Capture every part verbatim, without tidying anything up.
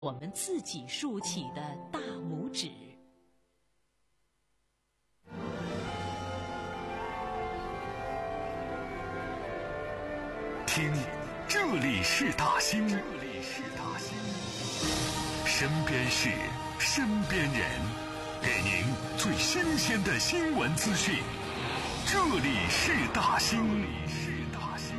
我们自己竖起的大拇指。 听，这里是大兴，这里是大兴，身边事，身边人，给您最新鲜的新闻资讯。这里是大兴，这里是大兴。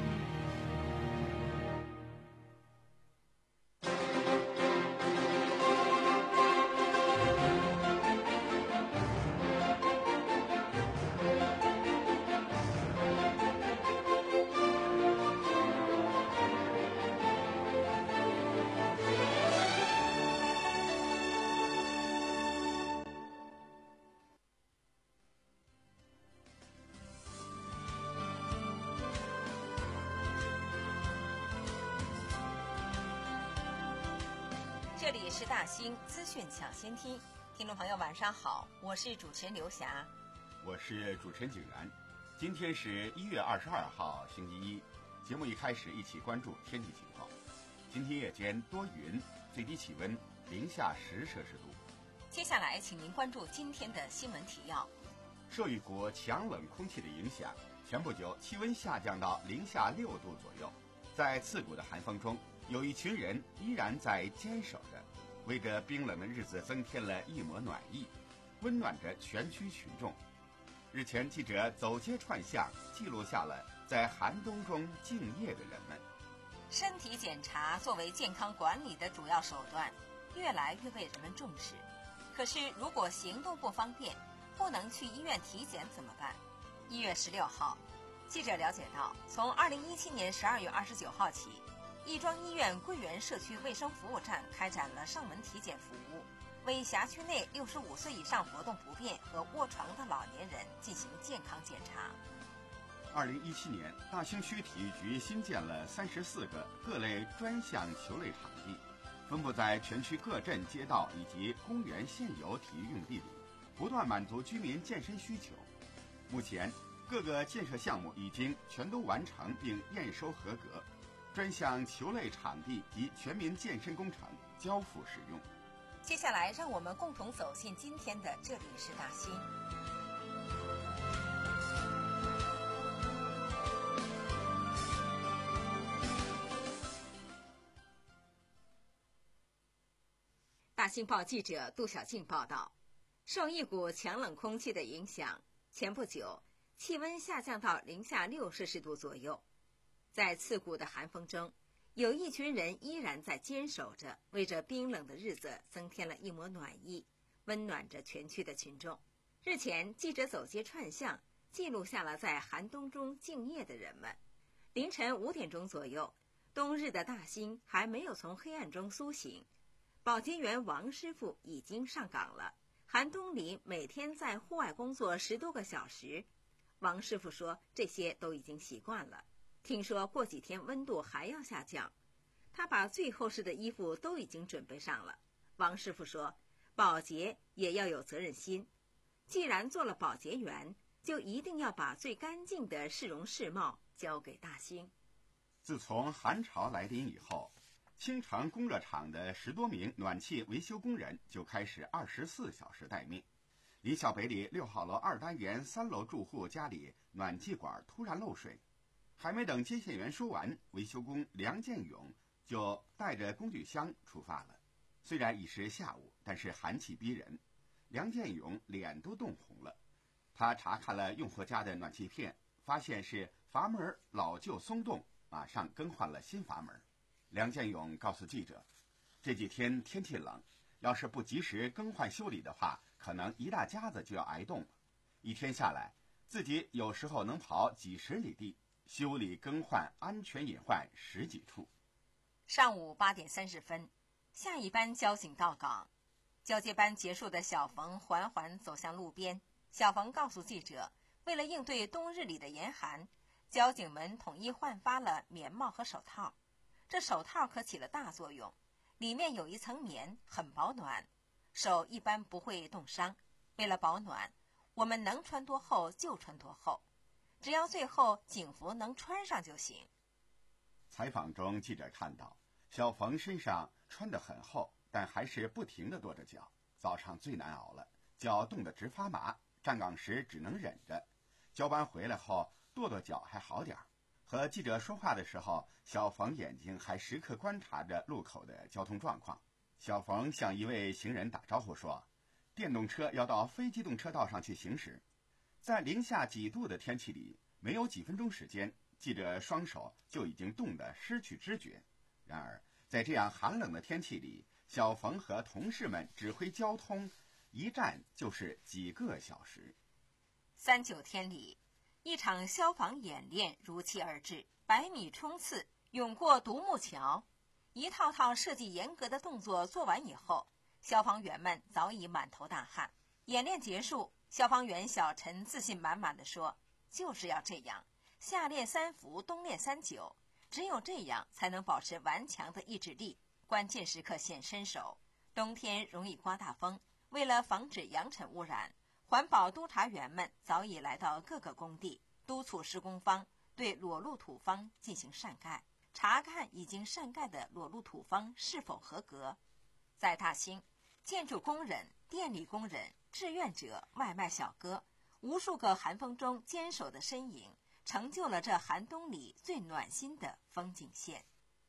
这里是大兴资讯抢先听，听众朋友晚上好，我是主持人刘霞， 我是主持人景然。今天是一月二十二号星期一，节目一开始一起关注天气情况。今天夜间多云，最低气温零下十摄氏度。 接下来请您关注今天的新闻提要。 受一股强冷空气的影响，前不久气温下降到零下六度左右，在刺骨的寒风中，有一群人依然在坚守着，为这冰冷的日子增添了一抹暖意，温暖着全区群众。日前，记者走街串巷，记录下了在寒冬中敬业的人们。 身体检查作为健康管理的主要手段，越来越被人们重视。可是，如果行动不方便，不能去医院体检怎么办？一月十六号，记者了解到，从二零一七年十二月二十九号起，亦庄医院桂园社区卫生服务站开展了上门体检服务，为辖区内六十五岁以上活动不便和卧床的老年人进行健康检查。 二零一七年，大兴区体育局新建了三十四个各类专项球类场地，分布在全区各镇街道以及公园现有体育用地里，不断满足居民健身需求。目前，各个建设项目已经全都完成并验收合格，专项球类场地及全民健身工程交付使用。 接下来，让我们共同走进今天的这里是大兴。大兴报记者杜小静报道，受一股强冷空气的影响，前不久气温下降到零下六摄氏度左右，在刺骨的寒风中，有一群人依然在坚守着，为这冰冷的日子增添了一抹暖意，温暖着全区的群众。日前，记者走街串巷，记录下了在寒冬中敬业的人们。凌晨五点钟左右，冬日的大兴还没有从黑暗中苏醒，保洁员王师傅已经上岗了。寒冬里每天在户外工作十多个小时，王师傅说这些都已经习惯了。听说过几天温度还要下降，他把最厚实的衣服都已经准备上了。王师傅说，保洁也要有责任心，既然做了保洁员，就一定要把最干净的市容市貌交给大兴。 自从寒潮来临以后，青城供热厂的十多名暖气维修工人就开始二十四小时待命。临校北里六号楼二单元三楼住户家里暖气管突然漏水，还没等接线员说完，维修工梁建勇就带着工具箱出发了。虽然已是下午，但是寒气逼人，梁建勇脸都冻红了。他查看了用户家的暖气片，发现是阀门老旧松动，马上更换了新阀门。梁建勇告诉记者，这几天天气冷，要是不及时更换修理的话，可能一大家子就要挨冻了。一天下来，自己有时候能跑几十里地，修理更换安全隐患十几处。 上午八点三十分，下一班交警到岗，交接班结束的小冯缓缓走向路边。小冯告诉记者，为了应对冬日里的严寒，交警们统一换发了棉帽和手套。这手套可起了大作用，里面有一层棉，很保暖，手一般不会冻伤。为了保暖，我们能穿多厚就穿多厚，只要最后警服能穿上就行。 采访中，记者看到小冯身上穿得很厚， 但还是不停地跺着脚。早上最难熬了，脚冻得直发麻，站岗时只能忍着。交班回来后，跺跺脚还好点儿。和记者说话的时候，小冯眼睛还时刻观察着路口的交通状况。小冯向一位行人打招呼说：“电动车要到非机动车道上去行驶。”在零下几度的天气里，没有几分钟时间，记者双手就已经冻得失去知觉。然而，在这样寒冷的天气里，小冯和同事们指挥交通，一站就是几个小时。 三九天里，一场消防演练如期而至，百米冲刺，涌过独木桥，一套套设计严格的动作做完以后，消防员们早已满头大汗。演练结束，消防员小陈自信满满地说：“就是要这样，夏练三伏，冬练三九，只有这样才能保持顽强的意志力，关键时刻显身手。冬天容易刮大风，为了防止扬尘污染，环保督察员们早已来到各个工地，督促施工方对裸露土方进行晒盖，查看已经晒盖的裸露土方是否合格。”在大兴，建筑工人、电力工人、志愿者、外卖小哥，无数个寒风中坚守的身影，成就了这寒冬里最暖心的风景线。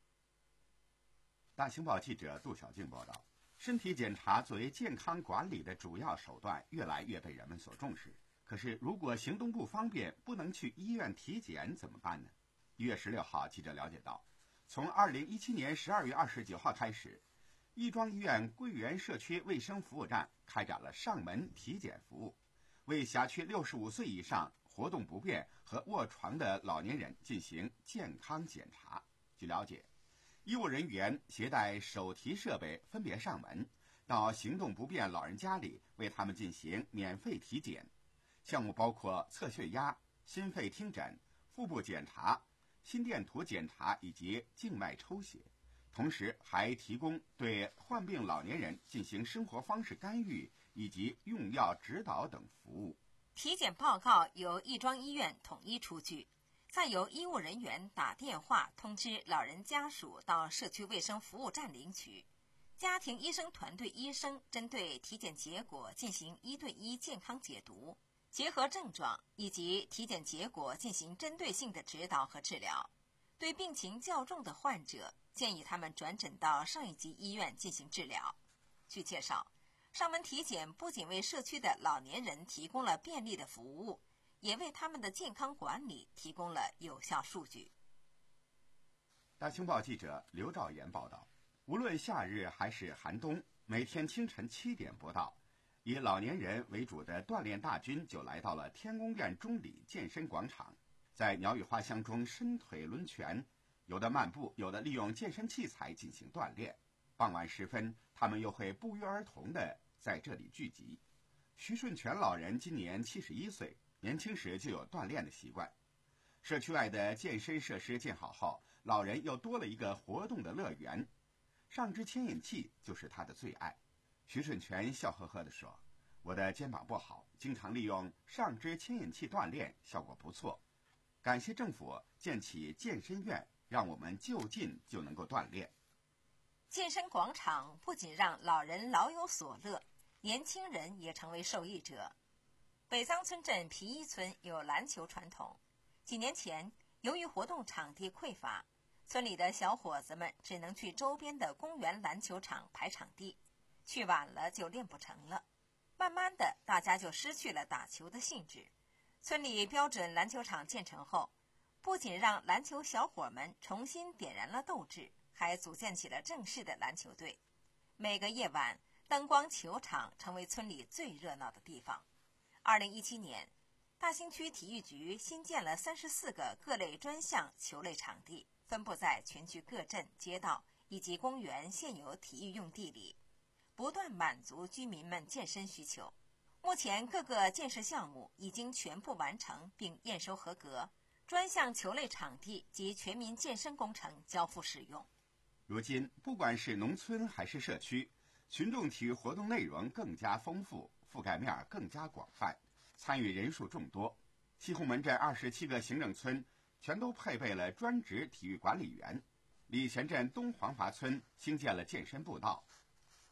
大兴报记者杜小静报道，身体检查作为健康管理的主要手段，越来越被人们所重视。可是，如果行动不方便，不能去医院体检怎么办呢？一月十六号，记者了解到，从二零一七年十二月二十九号开始，亦庄医院桂园社区卫生服务站开展了上门体检服务，为辖区六十五岁以上、活动不便和卧床的老年人进行健康检查。据了解，医务人员携带手提设备分别上门，到行动不便老人家里为他们进行免费体检。项目包括测血压、心肺听诊、腹部检查、心电图检查以及静脉抽血，同时还提供对患病老年人进行生活方式干预以及用药指导等服务。 体检报告由亦庄医院统一出具，再由医务人员打电话通知老人家属到社区卫生服务站领取。家庭医生团队医生针对体检结果进行一对一健康解读，结合症状以及体检结果进行针对性的指导和治疗。对病情较重的患者，建议他们转诊到上一级医院进行治疗。据介绍，上门体检不仅为社区的老年人提供了便利的服务，也为他们的健康管理提供了有效数据。 大兴报记者刘兆岩报道，无论夏日还是寒冬，每天清晨七点不到，以老年人为主的锻炼大军就来到了天宫院中里健身广场，在鸟语花香中伸腿抡拳，有的漫步，有的利用健身器材进行锻炼。傍晚时分，他们又会不约而同地在这里聚集。徐顺全老人今年七十一岁，年轻时就有锻炼的习惯。社区外的健身设施建好后，老人又多了一个活动的乐园，上肢牵引器就是他的最爱。徐顺全笑呵呵地说：“我的肩膀不好，经常利用上肢牵引器锻炼，效果不错。感谢政府建起健身院，让我们就近就能够锻炼。” 健身广场不仅让老人老有所乐，年轻人也成为受益者。北藏村镇皮一村有篮球传统，几年前由于活动场地匮乏，村里的小伙子们只能去周边的公园篮球场排场地，去晚了就练不成了。慢慢的，大家就失去了打球的兴致。村里标准篮球场建成后，不仅让篮球小伙们重新点燃了斗志，还组建起了正式的篮球队。每个夜晚，灯光球场成为村里最热闹的地方。二零一七年，大兴区体育局新建了三十四个各类专项球类场地，分布在全区各镇、街道以及公园现有体育用地里，不断满足居民们健身需求。目前各个建设项目已经全部完成并验收合格，专项球类场地及全民健身工程交付使用。 如今，不管是农村还是社区，群众体育活动内容更加丰富，覆盖面更加广泛，参与人数众多。西红门镇二十七个行政村全都配备了专职体育管理员。礼贤镇东黄华村兴建了健身步道。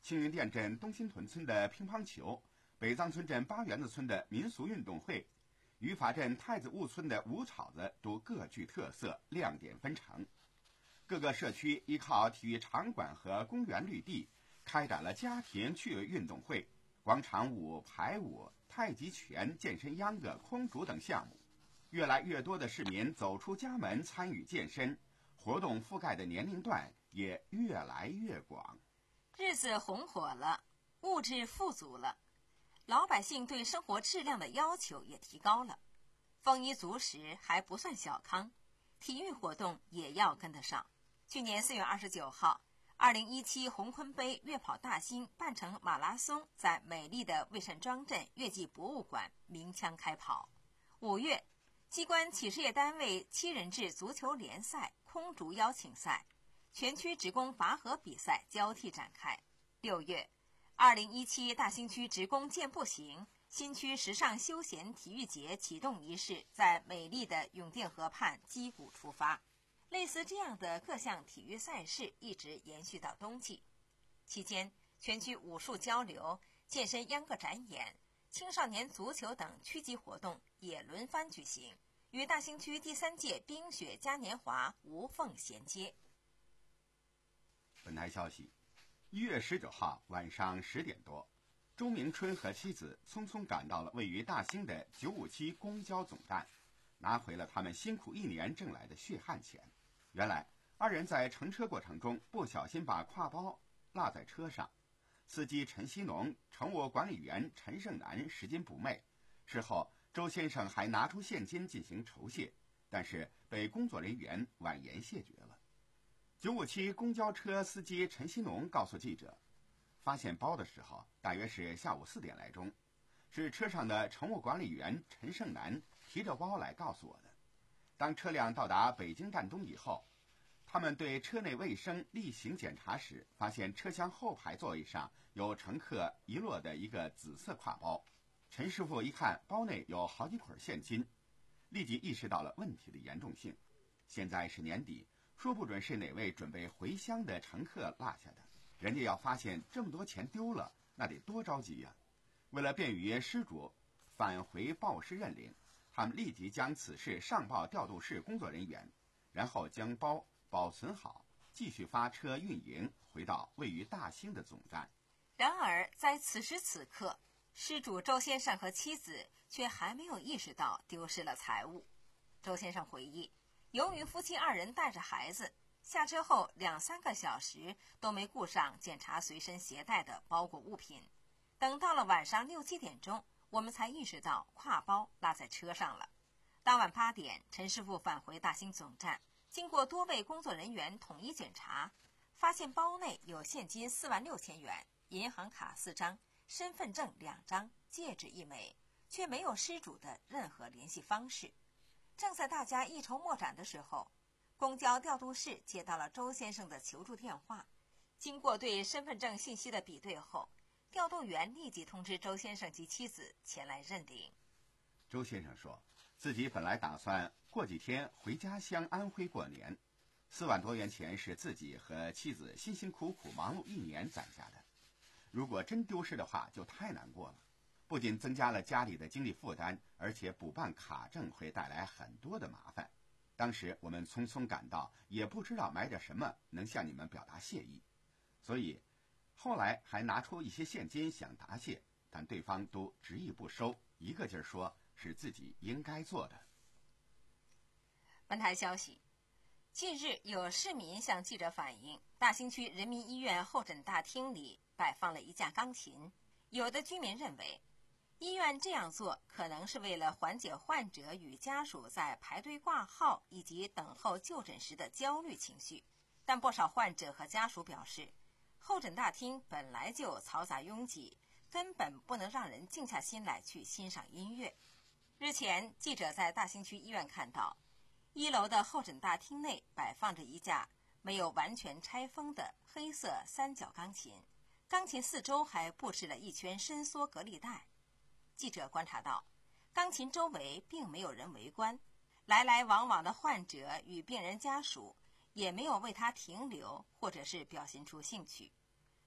青云店镇东新屯村的乒乓球，北藏村镇八园子村的民俗运动会，于法镇太子坞村的舞草子都各具特色，亮点纷呈。各个社区依靠体育场馆和公园绿地，开展了家庭趣味运动会、广场舞、排舞、太极拳、健身秧歌、空竹等项目。越来越多的市民走出家门参与健身，活动覆盖的年龄段也越来越广。 日子红火了，物质富足了，老百姓对生活质量的要求也提高了。丰衣足食还不算小康，体育活动也要跟得上。去年四月二十九号，二零一七红坤杯越跑大兴半程马拉松在美丽的魏善庄镇越剧博物馆鸣枪开跑。五月，机关企事业单位七人制足球联赛空竹邀请赛、全区职工拔河比赛交替展开。六月，二零一七大兴区职工健步行新区时尚休闲体育节启动仪式在美丽的永定河畔击鼓出发。类似这样的各项体育赛事一直延续到冬季。期间，全区武术交流、健身秧歌展演、青少年足球等区级活动也轮番举行，与大兴区第三届冰雪嘉年华无缝衔接。 本台消息，一月十九号晚上十点多，周明春和妻子匆匆赶到了位于大兴的九五七公交总站，拿回了他们辛苦一年挣来的血汗钱。原来二人在乘车过程中不小心把挎包落在车上，司机陈锡农、乘务管理员陈胜男拾金不昧。事后周先生还拿出现金进行酬谢，但是被工作人员婉言谢绝了。九五七公交车司机陈锡农告诉记者，发现包的时候大约是下午四点来钟，是车上的乘务管理员陈胜男提着包来告诉我的。当车辆到达北京站东以后，他们对车内卫生例行检查时，发现车厢后排座位上有乘客遗落的一个紫色挎包。陈师傅一看包内有好几捆现金，立即意识到了问题的严重性。现在是年底，说不准是哪位准备回乡的乘客落下的，人家要发现这么多钱丢了，那得多着急呀！为了便于失主返回报失认领，他们立即将此事上报调度室工作人员，然后将包保存好，继续发车运营回到位于大兴的总站。 然而在此时此刻，失主周先生和妻子却还没有意识到丢失了财物。周先生回忆，由于夫妻二人带着孩子，下车后两三个小时都没顾上检查随身携带的包裹物品，等到了晚上六七点钟，我们才意识到挎包落在车上了。当晚八点，陈师傅返回大兴总站，经过多位工作人员统一检查，发现包内有现金四万六千元、银行卡四张、身份证两张、戒指一枚，却没有失主的任何联系方式。正在大家一筹莫展的时候，公交调度室接到了周先生的求助电话。经过对身份证信息的比对后，调度员立即通知周先生及妻子前来认领。 周先生说，自己本来打算过几天回家乡安徽过年，四万多元钱是自己和妻子辛辛苦苦忙碌一年攒下的，如果真丢失的话就太难过了，不仅增加了家里的经济负担，而且补办卡证会带来很多的麻烦。当时我们匆匆赶到，也不知道买点什么能向你们表达谢意，所以后来还拿出一些现金想答谢，但对方都执意不收，一个劲儿说是自己应该做的。 本台消息，近日有市民向记者反映，大兴区人民医院候诊大厅里摆放了一架钢琴，有的居民认为医院这样做可能是为了缓解患者与家属在排队挂号以及等候就诊时的焦虑情绪，但不少患者和家属表示，候诊大厅本来就嘈杂拥挤，根本不能让人静下心来去欣赏音乐。日前，记者在大兴区医院看到，一楼的候诊大厅内摆放着一架没有完全拆封的黑色三角钢琴，钢琴四周还布置了一圈伸缩隔离带。记者观察到，钢琴周围并没有人围观，来来往往的患者与病人家属也没有为他停留或者是表现出兴趣。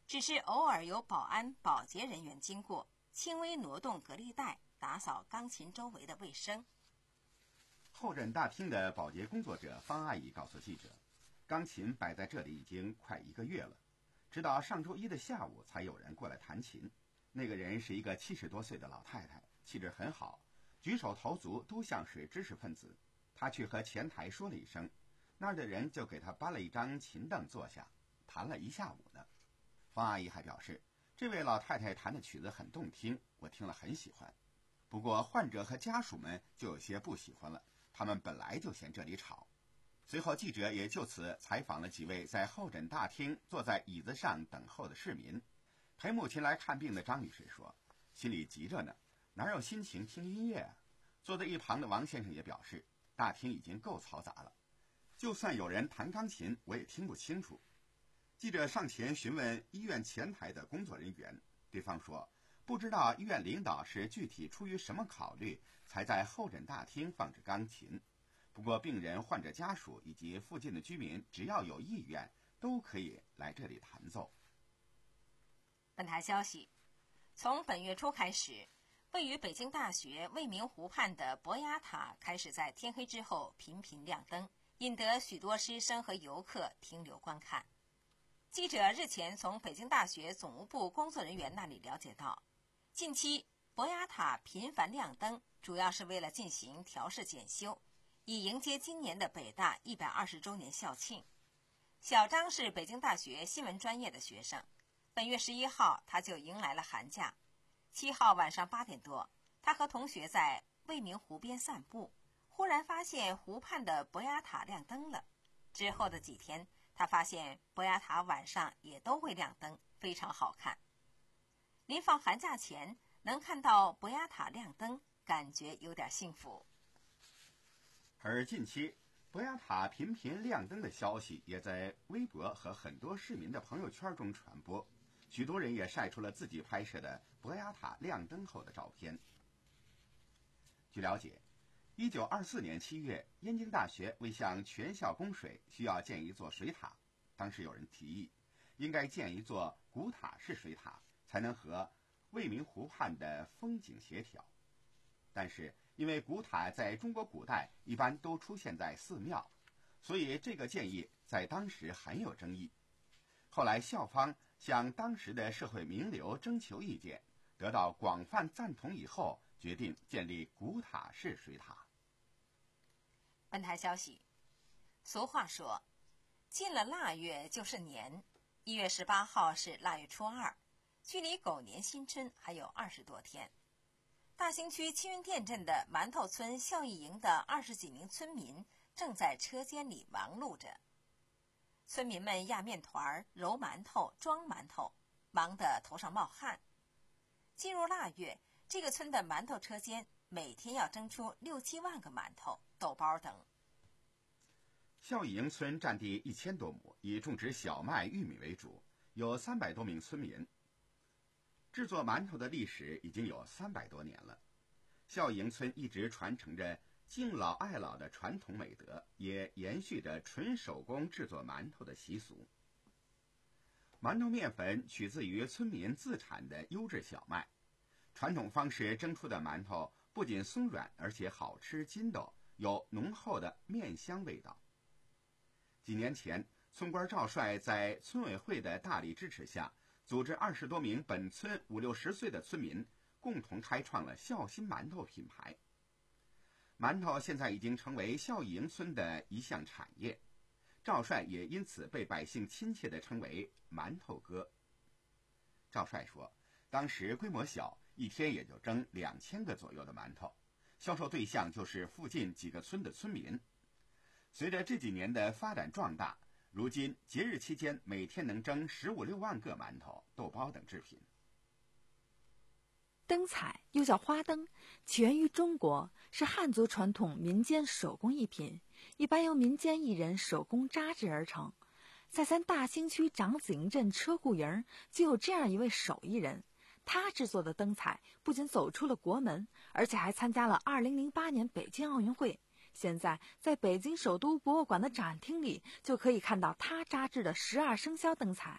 只是偶尔有保安、保洁人员经过，轻微挪动隔离带，打扫钢琴周围的卫生。 候诊大厅的保洁工作者方阿姨告诉记者，钢琴摆在这里已经快一个月了，直到上周一的下午才有人过来弹琴。那个人是一个七十多岁的老太太，气质很好，举手投足都像是知识分子。她去和前台说了一声，那儿的人就给她搬了一张琴凳坐下，弹了一下午呢。方阿姨还表示，这位老太太弹的曲子很动听，我听了很喜欢。不过患者和家属们就有些不喜欢了，他们本来就嫌这里吵。随后记者也就此采访了几位在候诊大厅坐在椅子上等候的市民。陪母亲来看病的张女士说，心里急着呢，哪有心情听音乐啊？坐在一旁的王先生也表示，大厅已经够嘈杂了，就算有人弹钢琴我也听不清楚。记者上前询问医院前台的工作人员，对方说不知道医院领导是具体出于什么考虑才在候诊大厅放置钢琴，不过病人、患者家属以及附近的居民只要有意愿都可以来这里弹奏。 本台消息，从本月初开始，位于北京大学未名湖畔的博雅塔开始在天黑之后频频亮灯，引得许多师生和游客停留观看。记者日前从北京大学总务部工作人员那里了解到，近期博雅塔频繁亮灯，主要是为了进行调试检修，以迎接今年的北大一百二十周年校庆。小张是北京大学新闻专业的学生，本月十一号他就迎来了寒假。七号晚上八点多，他和同学在未名湖边散步，忽然发现湖畔的博雅塔亮灯了。之后的几天，他发现博雅塔晚上也都会亮灯，非常好看。临放寒假前能看到博雅塔亮灯，感觉有点幸福。 而近期博雅塔频频亮灯的消息也在微博和很多市民的朋友圈中传播，许多人也晒出了自己拍摄的博雅塔亮灯后的照片。据了解，一九二四年七月，燕京大学为向全校供水，需要建一座水塔。当时有人提议，应该建一座古塔式水塔，才能和未名湖畔的风景协调。但是因为古塔在中国古代一般都出现在寺庙，所以这个建议在当时很有争议。后来校方向当时的社会名流征求意见，得到广泛赞同以后，决定建立古塔式水塔。 本台消息，俗话说，进了腊月就是年，一月十八号是腊月初二，距离狗年新春还有二十多天。大兴区青云店镇的馒头村孝义营的二十几名村民正在车间里忙碌着。村民们压面团、揉馒头、装馒头，忙得头上冒汗。进入腊月，这个村的馒头车间每天要蒸出六七万个馒头、豆包等。 孝义营村占地一千多亩，以种植小麦、玉米为主，有三百多名村民。制作馒头的历史已经有三百多年了。孝义营村一直传承着敬老爱老的传统美德，也延续着纯手工制作馒头的习俗。馒头面粉取自于村民自产的优质小麦，传统方式蒸出的馒头不仅松软，而且好吃筋道，有浓厚的面香味道。几年前，村官赵帅在村委会的大力支持下，组织二十多名本村五六十岁的村民共同开创了孝心馒头品牌。馒头现在已经成为孝义营村的一项产业，赵帅也因此被百姓亲切地称为馒头哥。赵帅说，当时规模小，一天也就蒸两千个左右的馒头，销售对象就是附近几个村的村民。随着这几年的发展壮大，如今节日期间每天能蒸十五六万个馒头、豆包等制品。 灯彩又叫花灯，起源于中国，是汉族传统民间手工艺品，一般由民间艺人手工扎制而成。在咱大兴区长子营镇车库营就有这样一位手艺人，他制作的灯彩不仅走出了国门，而且还参加了二零零八年北京奥运会。现在在北京首都博物馆的展厅里，就可以看到他扎制的十二生肖灯彩。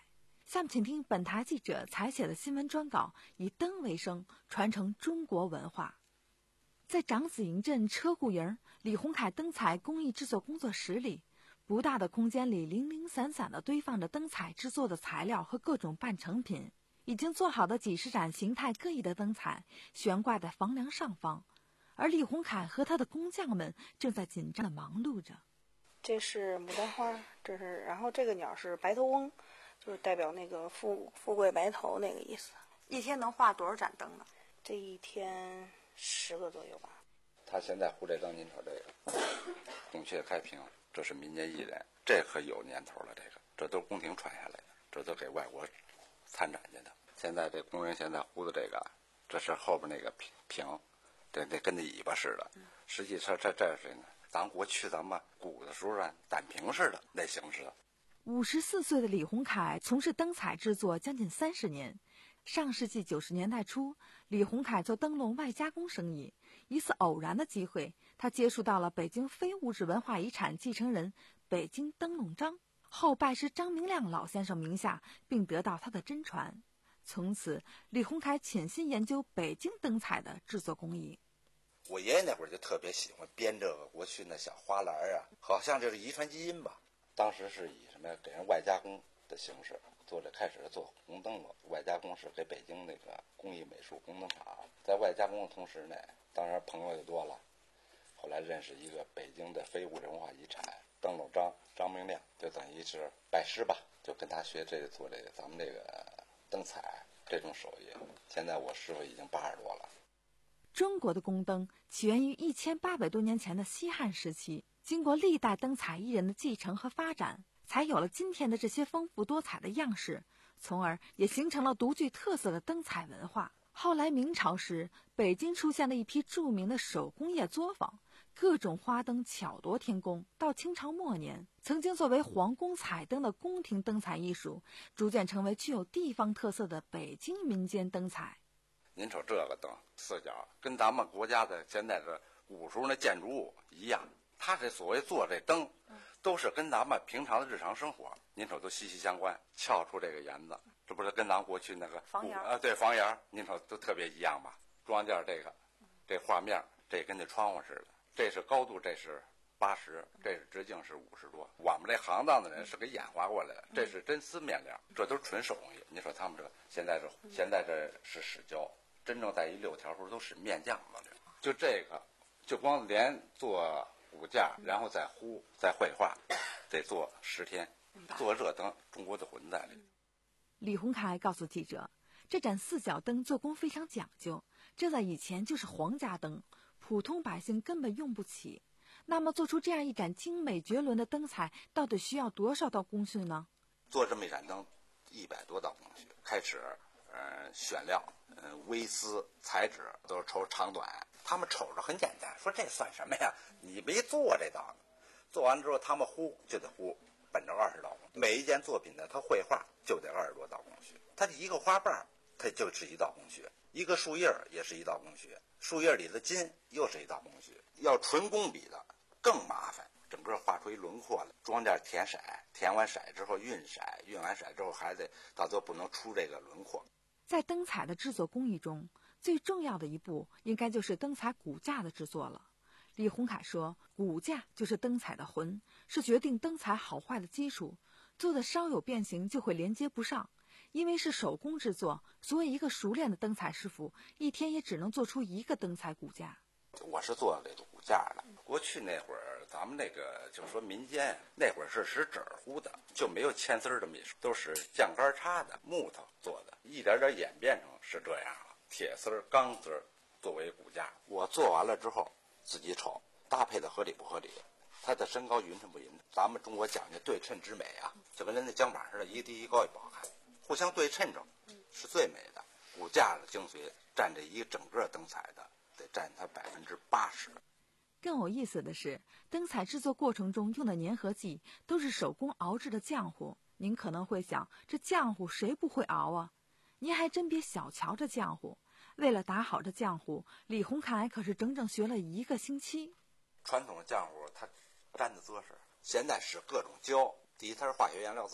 下面请听本台记者采写的新闻专稿，以灯为声，传承中国文化。在长子营镇车库营李洪凯灯彩工艺制作工作室里，不大的空间里零零散散地堆放着灯彩制作的材料和各种半成品。已经做好的几十盏形态各异的灯彩悬挂在房梁上方，而李洪凯和他的工匠们正在紧张地忙碌着。 这是牡丹花，这是，然后这个鸟是白头翁，就是代表那个富富贵白头那个意思。 一天能画多少盏灯呢？ 这一天十个左右吧。 他现在胡这灯，您瞅这个孔雀开屏，这是民间艺人，这可有年头了。这个这都是宫廷传下来的，这都给外国参展去的。现在这工人现在胡的这个，这是后边那个屏屏，这这跟那尾巴似的。实际上这这是呢，咱过去咱们古的时候啊，胆瓶似的那形式。 五十四岁的李洪凯从事灯彩制作将近三十年。上世纪九十年代初，李洪凯做灯笼外加工生意。一次偶然的机会，他接触到了北京非物质文化遗产继承人北京灯笼张，后拜师张明亮老先生名下，并得到他的真传。从此，李洪凯潜心研究北京灯彩的制作工艺。 我爷爷那会儿就特别喜欢编这个过去那小花篮啊，好像就是遗传基因吧。当时是以什么呀，给人外加工的形式做着，开始做红灯笼，外加工是给北京那个工艺美术红灯厂，在外加工的同时呢，当然朋友也多了。后来认识一个北京的非物质文化遗产灯笼张张明亮，就等于是拜师吧，就跟他学这个做这个咱们这个灯彩这种手艺。现在我师傅已经八十多了。 中国的宫灯起源于一千八百多年前的西汉时期，经过历代灯彩艺人的继承和发展，才有了今天的这些丰富多彩的样式，从而也形成了独具特色的灯彩文化。后来明朝时，北京出现了一批著名的手工业作坊，各种花灯巧夺天工。到清朝末年，曾经作为皇宫彩灯的宫廷灯彩艺术，逐渐成为具有地方特色的北京民间灯彩。 您瞅这个灯四角，跟咱们国家的现在的古时候那建筑物一样。他这所谓做这灯，都是跟咱们平常的日常生活，您瞅都息息相关。撬出这个檐子，这不是跟咱们过去那个房檐啊？对，房檐，您瞅都特别一样吧？中央件这个，这画面，这跟那窗户似的。这是高度，这是八十，这是直径是五十多。我们这行当的人是给演化过来的，这是真丝面料，这都是纯手工艺。你说他们这现在是现在这是使胶，真正在一六条时候都使面浆子。就这个，就光连做骨架，然后再糊，再绘画，得做十天。做热灯，中国的混在里。 李洪凯告诉记者，这盏四角灯做工非常讲究，这在以前就是皇家灯，普通百姓根本用不起。那么做出这样一盏精美绝伦的灯彩，到底需要多少道工序呢？ 做这么一盏灯，一百多道工序。开始，呃，选料，呃，微丝、裁纸都是瞅长短。他们瞅着很简单，说这算什么呀？你没做这道呢。做完之后，他们糊就得糊，本着二十道工序。每一件作品呢，他绘画就得二十多道工序。他一个花瓣，它就是一道工序；一个树叶也是一道工序；树叶里的筋又是一道工序。要纯工笔的更麻烦，整个画出一轮廓来，装点填色，填完色之后晕色，晕完色之后还得到最后不能出这个轮廓。 在灯彩的制作工艺中，最重要的一步应该就是灯彩骨架的制作了。李洪凯说，骨架就是灯彩的魂，是决定灯彩好坏的基础，做的稍有变形就会连接不上。因为是手工制作，所以一个熟练的灯彩师傅一天也只能做出一个灯彩骨架。 我是做这个骨架的。过去那会儿，咱们那个就是说民间那会儿是使纸糊的，就没有铅丝的秘术，都是酱杆插的木头做的，一点点演变成是这样了。铁丝、钢丝作为骨架，我做完了之后自己瞅搭配的合理不合理，它的身高匀称不匀称。咱们中国讲究对称之美啊，就跟人家肩膀似的，一低一高也不好看，互相对称着是最美的。骨架的精髓占这一整个灯彩的。得占它百分之八十。 更有意思的是，灯彩制作过程中用的粘合剂都是手工熬制的浆糊。您可能会想，这浆糊谁不会熬啊？您还真别小瞧这浆糊。为了打好这浆糊，李洪凯可是整整学了一个星期。 传统的浆糊它粘的结实，现在使各种胶，第一它是化学原料做的，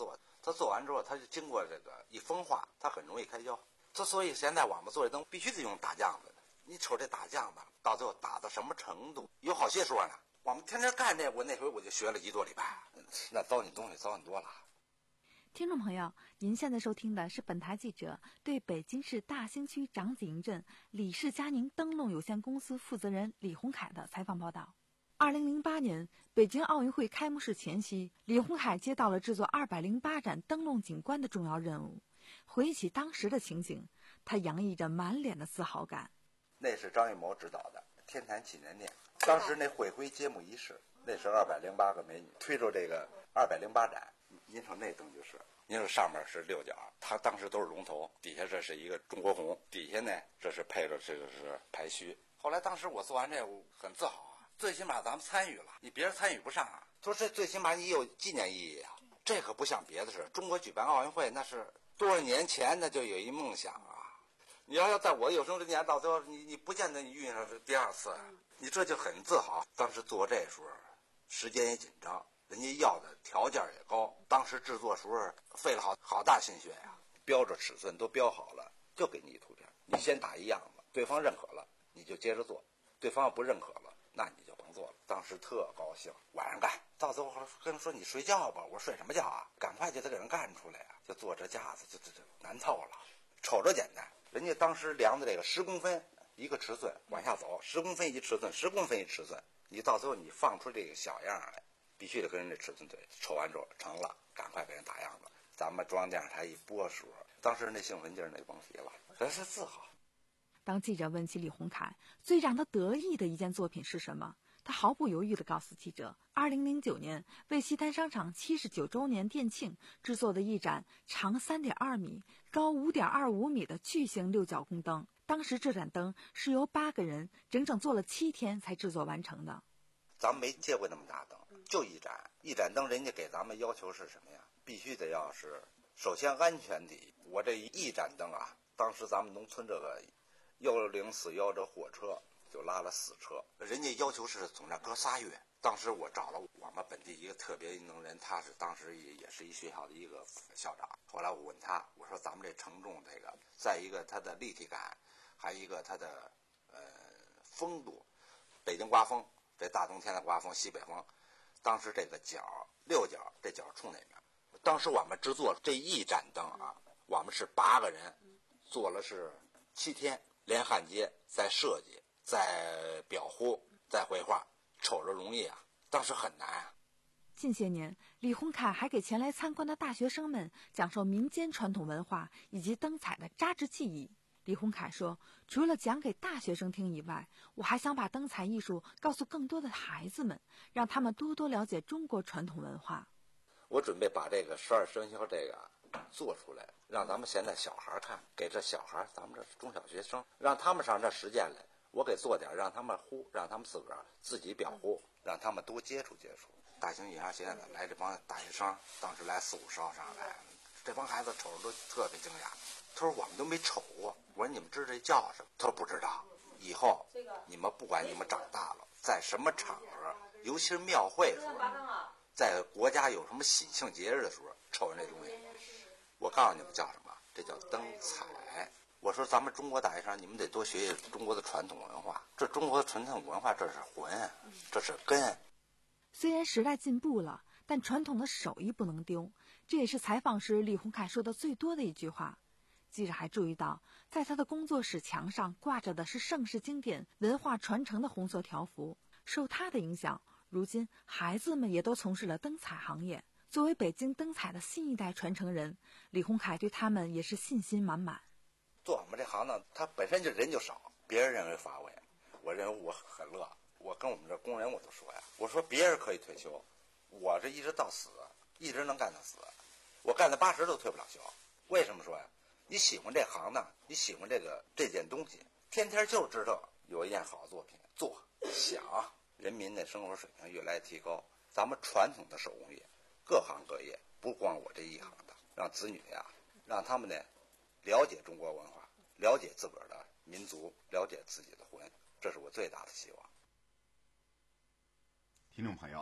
它做完之后，它就经过这个一风化，它很容易开胶。它所以现在我们做这灯必须得用打酱子的。你瞅这打酱子，到最后打到什么程度？有好些说呢，我们天天干这，我那回我就学了一多礼拜，那糟践东西糟践多了。 听众朋友，您现在收听的是本台记者对北京市大兴区长子营镇李氏佳宁灯笼有限公司负责人李洪凯的采访报道。二零零八年北京奥运会开幕式前夕，李洪凯接到了制作二百零八盏灯笼景观的重要任务。回忆起当时的情景，他洋溢着满脸的自豪感。 那是张艺谋指导的天坛祈年殿，当时那会徽揭幕仪式，那是二百零八个美女推着这个二百零八盏。您瞅那灯就是，您说上面是六角，它当时都是龙头，底下这是一个中国红，底下呢这是配着这个是排须。后来当时我做完这我很自豪啊，最起码咱们参与了，你别人参与不上啊。说这最起码你有纪念意义啊，这可不像别的事。中国举办奥运会那是多少年前那就有一梦想啊。你要要在我有生之年到最后你你不见得你遇上是第二次，你这就很自豪。当时做这时候时间也紧张，人家要的条件也高，当时制作时候费了好好大心血呀，标着尺寸都标好了，就给你一图片，你先打一样子，对方认可了你就接着做，对方要不认可了那你就甭做了。当时特高兴，晚上干，到最后跟人说你睡觉吧，我说睡什么觉啊，赶快就得给人干出来呀、啊，就做这架子，就这这难透了。瞅着简单，人家当时量的这个十公分一个尺寸往下走，十公分一尺寸，十公分一尺寸，你到最后你放出这个小样来，必须得跟人这尺寸对，瞅完之后成了，赶快给人打样子。咱们中央电视台一播时候，当时那兴奋劲儿那甭提了，真是自豪。 当记者问起李洪凯最让他得意的一件作品是什么，他毫不犹豫地告诉记者，二零零九年为西单商场七十九周年店庆制作的一盏长三点二米、高五点二五米的巨型六角宫灯。当时这盏灯是由八个人整整做了七天才制作完成的。 咱们没见过那么大灯，就一盏，一盏灯，人家给咱们要求是什么呀？必须得要是首先安全第一。我这一盏灯啊，当时咱们农村这个幺零四幺这货车就拉了四车，人家要求是从那搁仨月。当时我找了我们本地一个特别能人，他是当时也也是一学校的一个校长。后来我问他，我说咱们这承重这个，再一个它的立体感，还一个它的呃风度。北京刮风，这大冬天的刮风，西北风，当时这个角六角这角冲哪边？当时我们制作这一盏灯啊，我们是八个人做了是七天，连焊接，再设计，再裱糊，再绘画，瞅着容易啊，当时很难啊。 近些年，李洪凯还给前来参观的大学生们讲授民间传统文化以及灯彩的扎实技艺。李洪凯说，除了讲给大学生听以外，我还想把灯彩艺术告诉更多的孩子们，让他们多多了解中国传统文化。 我准备把这个十二生肖这个做出来，让咱们现在小孩看，给这小孩，咱们这中小学生，让他们上这实践来。我给做点，让他们糊，让他们自个儿自己裱糊，让他们多接触接触。大兴银行现在来这帮大学生，当时来四五十号上来，这帮孩子瞅着都特别惊讶。他说我们都没瞅过。我说你们知道这叫什么？他说不知道。以后你们不管你们长大了，在什么场合，尤其是庙会的时候，在国家有什么喜庆节日的时候，瞅着这东西，我告诉你们叫什么？这叫灯彩。我说咱们中国大学生，你们得多学学中国的传统文化。这中国的传统文化，这是魂，这是根。 虽然时代进步了，但传统的手艺不能丢，这也是采访时李洪凯说的最多的一句话。记者还注意到，在他的工作室墙上挂着的是盛世经典文化传承的红色条幅。受他的影响，如今孩子们也都从事了灯彩行业。作为北京灯彩的新一代传承人，李洪凯对他们也是信心满满。 做我们这行呢，他本身就人就少，别人认为乏味，我认为我很乐。我跟我们这工人我都说呀，我说别人可以退休，我这一直到死，一直能干到死，我干到八十都退不了休。为什么说呀？你喜欢这行呢，你喜欢这个这件东西，天天就知道有一件好作品做，想人民的生活水平越来越提高，咱们传统的手工业，各行各业，不光我这一行的，让子女呀，让他们呢了解中国文化，了解自个儿的民族，了解自己的魂，这是我最大的希望。 听众朋友，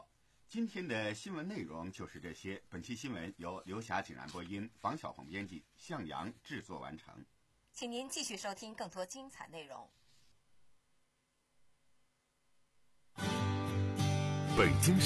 今天的新闻内容就是这些。本期新闻由刘霞请然播音，房小红编辑，向阳制作完成。 请您继续收听更多精彩内容。 北京